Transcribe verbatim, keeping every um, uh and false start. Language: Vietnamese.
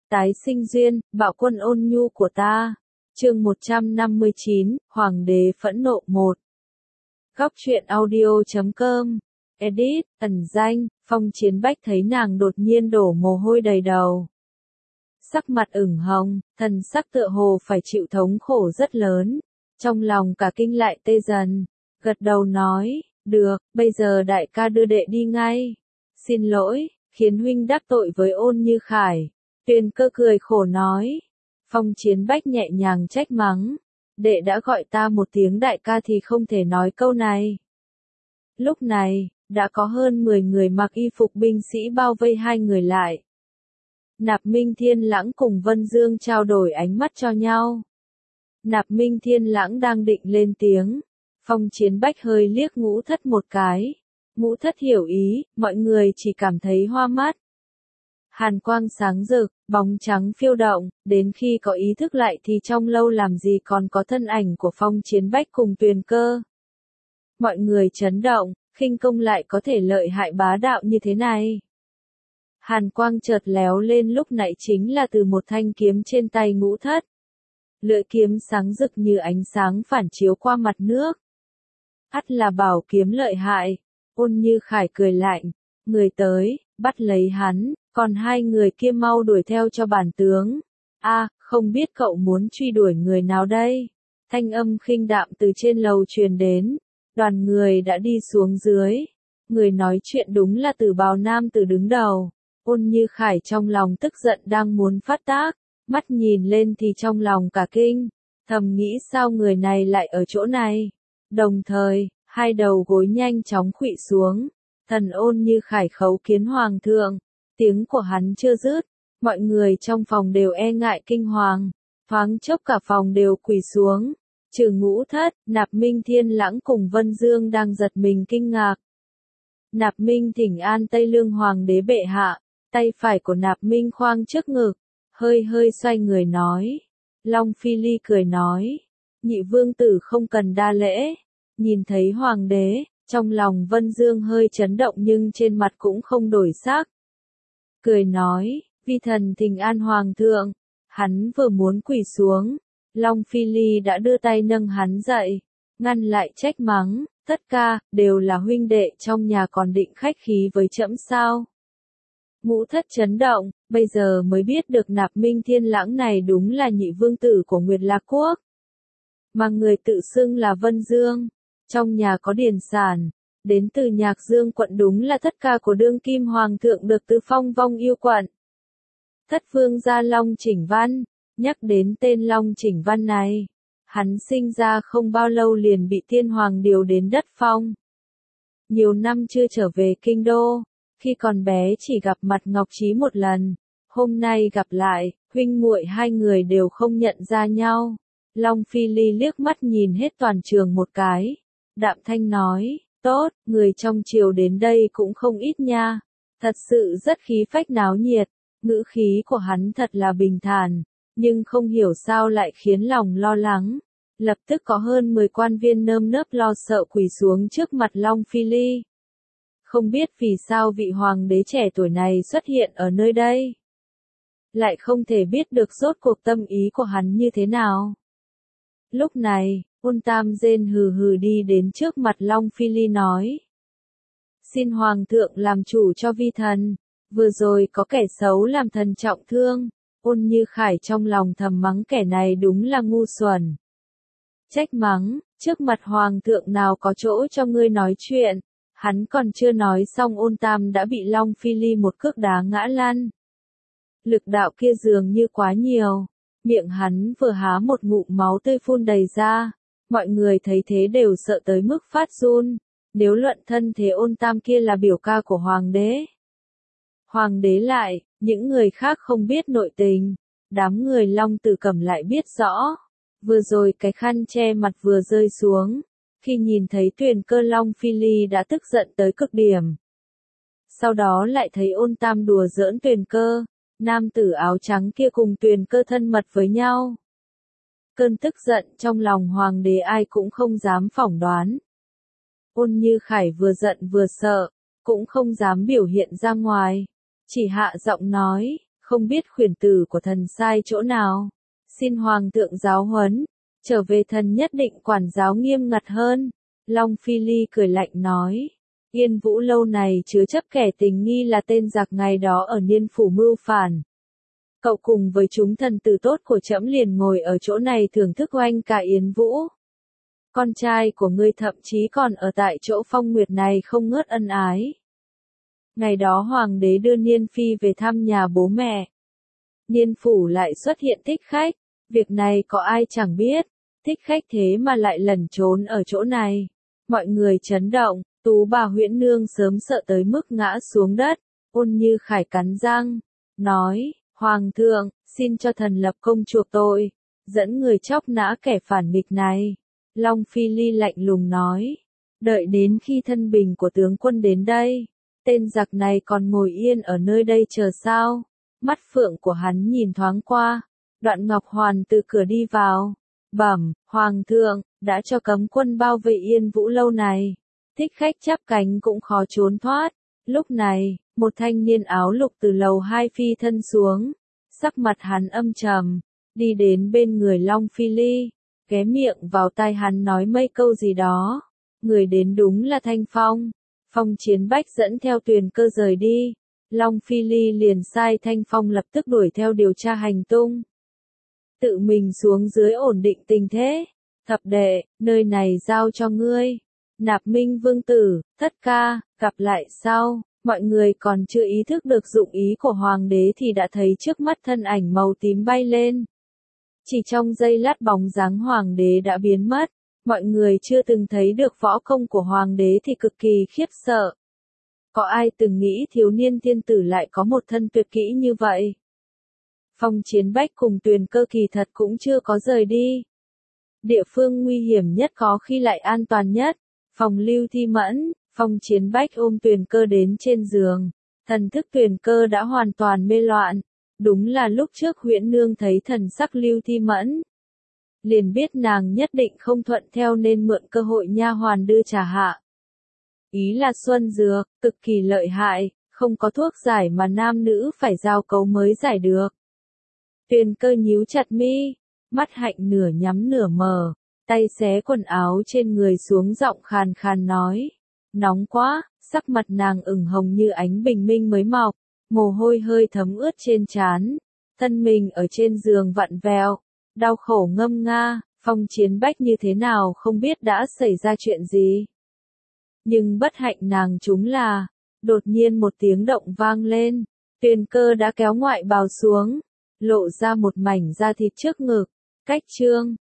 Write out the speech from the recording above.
Tái sinh duyên, bạo quân ôn nhu của ta. Chương một trăm năm mươi chín, Hoàng đế phẫn nộ một. Góc truyện audio chấm com. Edit, ẩn danh, Phong Chiến Bách thấy nàng đột nhiên đổ mồ hôi đầy đầu. Sắc mặt ửng hồng, thần sắc tựa hồ phải chịu thống khổ rất lớn. Trong lòng cả kinh lại tê dần. Gật đầu nói, được, bây giờ đại ca đưa đệ đi ngay. Xin lỗi, khiến huynh đắc tội với Ôn Như Khải. Tuyền Cơ cười khổ nói. Phong Chiến Bách nhẹ nhàng trách mắng. Đệ đã gọi ta một tiếng đại ca thì không thể nói câu này. Lúc này, đã có hơn mười người mặc y phục binh sĩ bao vây hai người lại. Nạp Minh Thiên Lãng cùng Vân Dương trao đổi ánh mắt cho nhau. Nạp Minh Thiên Lãng đang định lên tiếng. Phong Chiến Bách hơi liếc Ngũ Thất một cái. Ngũ Thất hiểu ý, mọi người chỉ cảm thấy hoa mắt. Hàn quang sáng rực, bóng trắng phiêu động, đến khi có ý thức lại thì trong lâu làm gì còn có thân ảnh của Phong Chiến Bách cùng Tuyền Cơ. Mọi người chấn động, khinh công lại có thể lợi hại bá đạo như thế này. Hàn quang chợt léo lên lúc nãy chính là từ một thanh kiếm trên tay Ngũ Thất. Lưỡi kiếm sáng rực như ánh sáng phản chiếu qua mặt nước. Ắt là bảo kiếm lợi hại. Ôn Như Khải cười lạnh, người tới, bắt lấy hắn, còn hai người kia mau đuổi theo cho bản tướng. A, không biết cậu muốn truy đuổi người nào đây? Thanh âm khinh đạm từ trên lầu truyền đến, đoàn người đã đi xuống dưới. Người nói chuyện đúng là Tử Bào Nam Tử đứng đầu. Ôn Như Khải trong lòng tức giận đang muốn phát tác, mắt nhìn lên thì trong lòng cả kinh, thầm nghĩ sao người này lại ở chỗ này. Đồng thời, hai đầu gối nhanh chóng khuỵu xuống. Thần Ôn Như Khải khấu kiến hoàng thượng. Tiếng của hắn chưa dứt, mọi người trong phòng đều e ngại kinh hoàng. Thoáng chốc cả phòng đều quỳ xuống. Trừ Ngũ Thất, Nạp Minh Thiên Lãng cùng Vân Dương đang giật mình kinh ngạc. Nạp Minh thỉnh an Tây Lương Hoàng đế bệ hạ. Tay phải của Nạp Minh khoang trước ngực, hơi hơi xoay người nói. Long Phi Ly cười nói. Nhị vương tử không cần đa lễ. Nhìn thấy hoàng đế, trong lòng Vân Dương hơi chấn động nhưng trên mặt cũng không đổi sắc. Cười nói, vi thần thỉnh an hoàng thượng. Hắn vừa muốn quỳ xuống, Long Phi Ly đã đưa tay nâng hắn dậy, ngăn lại trách mắng, tất cả, đều là huynh đệ trong nhà còn định khách khí với trẫm sao. Ngũ Thất chấn động, bây giờ mới biết được Nạp Minh Thiên Lãng này đúng là nhị vương tử của Nguyệt Lạc Quốc. Mà người tự xưng là Vân Dương, trong nhà có điển sản, đến từ Nhạc Dương quận đúng là thất ca của đương kim hoàng thượng được từ Phong Vong Yêu quận. Thất vương gia Long Chỉnh Văn, nhắc đến tên Long Chỉnh Văn này, hắn sinh ra không bao lâu liền bị tiên hoàng điều đến đất Phong. Nhiều năm chưa trở về kinh đô, khi còn bé chỉ gặp mặt Ngọc Trí một lần, hôm nay gặp lại, huynh muội hai người đều không nhận ra nhau. Long Phi Ly liếc mắt nhìn hết toàn trường một cái, đạm thanh nói, tốt, người trong triều đến đây cũng không ít nha, thật sự rất khí phách náo nhiệt, ngữ khí của hắn thật là bình thản, nhưng không hiểu sao lại khiến lòng lo lắng. Lập tức có hơn mười quan viên nơm nớp lo sợ quỳ xuống trước mặt Long Phi Ly. Không biết vì sao vị hoàng đế trẻ tuổi này xuất hiện ở nơi đây. Lại không thể biết được rốt cuộc tâm ý của hắn như thế nào. Lúc này, Ôn Tam Dên hừ hừ đi đến trước mặt Long Phi Ly nói. Xin hoàng thượng làm chủ cho vi thần, vừa rồi có kẻ xấu làm thần trọng thương. Ôn Như Khải trong lòng thầm mắng kẻ này đúng là ngu xuẩn. Trách mắng, trước mặt hoàng thượng nào có chỗ cho ngươi nói chuyện. Hắn còn chưa nói xong Ôn Tam đã bị Long Phi Ly một cước đá ngã lăn. Lực đạo kia dường như quá nhiều. Miệng hắn vừa há một ngụm máu tươi phun đầy ra. Mọi người thấy thế đều sợ tới mức phát run. Nếu luận thân thế Ôn Tam kia là biểu ca của hoàng đế. Hoàng đế lại, những người khác không biết nội tình. Đám người Long Tử Cẩm lại biết rõ. Vừa rồi cái khăn che mặt vừa rơi xuống. Khi nhìn thấy Tuyền Cơ Long Phi Ly đã tức giận tới cực điểm. Sau đó lại thấy Ôn Tam đùa giỡn Tuyền Cơ, nam tử áo trắng kia cùng Tuyền Cơ thân mật với nhau. Cơn tức giận trong lòng hoàng đế ai cũng không dám phỏng đoán. Ôn Như Khải vừa giận vừa sợ, cũng không dám biểu hiện ra ngoài. Chỉ hạ giọng nói, không biết khuyển tử của thần sai chỗ nào. Xin hoàng thượng giáo huấn, trở về thần nhất định quản giáo nghiêm ngặt hơn. Long Phi Ly cười lạnh nói. Yên Vũ lâu này chứa chấp kẻ tình nghi là tên giặc ngày đó ở Niên Phủ mưu phản. Cậu cùng với chúng thần tử tốt của trẫm liền ngồi ở chỗ này thưởng thức oanh cả Yến Vũ. Con trai của ngươi thậm chí còn ở tại chỗ Phong Nguyệt này không ngớt ân ái. Ngày đó hoàng đế đưa Niên Phi về thăm nhà bố mẹ. Niên Phủ lại xuất hiện thích khách, việc này có ai chẳng biết, thích khách thế mà lại lẩn trốn ở chỗ này. Mọi người chấn động, Tú bà Huyễn Nương sớm sợ tới mức ngã xuống đất, Ôn Như Khải cắn răng, nói, Hoàng thượng, xin cho thần lập công chuộc tội, dẫn người chóc nã kẻ phản nghịch này. Long Phi Ly lạnh lùng nói, đợi đến khi thân bình của tướng quân đến đây, tên giặc này còn ngồi yên ở nơi đây chờ sao? Mắt phượng của hắn nhìn thoáng qua, Đoạn Ngọc Hoàn từ cửa đi vào, bẩm, Hoàng thượng, đã cho cấm quân bao vây Yên Vũ lâu này, thích khách chắp cánh cũng khó trốn thoát. Lúc này, một thanh niên áo lục từ lầu hai phi thân xuống, sắc mặt hắn âm trầm, đi đến bên người Long Phi Ly, ghé miệng vào tai hắn nói mấy câu gì đó. Người đến đúng là Thanh Phong. Phong Chiến Bách dẫn theo Tuyền Cơ rời đi. Long Phi Ly liền sai Thanh Phong lập tức đuổi theo điều tra hành tung. Tự mình xuống dưới ổn định tình thế. Thập đệ, nơi này giao cho ngươi. Nạp Minh Vương Tử, Thất Ca, gặp lại sau. Mọi người còn chưa ý thức được dụng ý của Hoàng đế thì đã thấy trước mắt thân ảnh màu tím bay lên. Chỉ trong giây lát bóng dáng Hoàng đế đã biến mất. Mọi người chưa từng thấy được võ công của Hoàng đế thì cực kỳ khiếp sợ. Có ai từng nghĩ thiếu niên thiên tử lại có một thân tuyệt kỹ như vậy? Phong Chiến Bách cùng Tuyền Cơ kỳ thật cũng chưa có rời đi. Địa phương nguy hiểm nhất có khi lại an toàn nhất. Phòng Lưu Thi Mẫn, Phong Chiến Bách ôm Tuyền Cơ đến trên giường. Thần thức Tuyền Cơ đã hoàn toàn mê loạn. Đúng là lúc trước Huyễn Nương thấy thần sắc Lưu Thi Mẫn, liền biết nàng nhất định không thuận theo nên mượn cơ hội nha hoàn đưa trà hạ. Ý là xuân dược, cực kỳ lợi hại, không có thuốc giải mà nam nữ phải giao cấu mới giải được. Tuyền Cơ nhíu chặt mi, mắt hạnh nửa nhắm nửa mở, tay xé quần áo trên người xuống giọng khàn khàn nói. Nóng quá, sắc mặt nàng ửng hồng như ánh bình minh mới mọc, mồ hôi hơi thấm ướt trên trán, thân mình ở trên giường vặn vẹo, đau khổ ngâm nga. Phong Chiến Bách như thế nào không biết đã xảy ra chuyện gì. Nhưng bất hạnh nàng chúng là, đột nhiên một tiếng động vang lên, Tuyền Cơ đã kéo ngoại bào xuống, lộ ra một mảnh da thịt trước ngực. Cách chương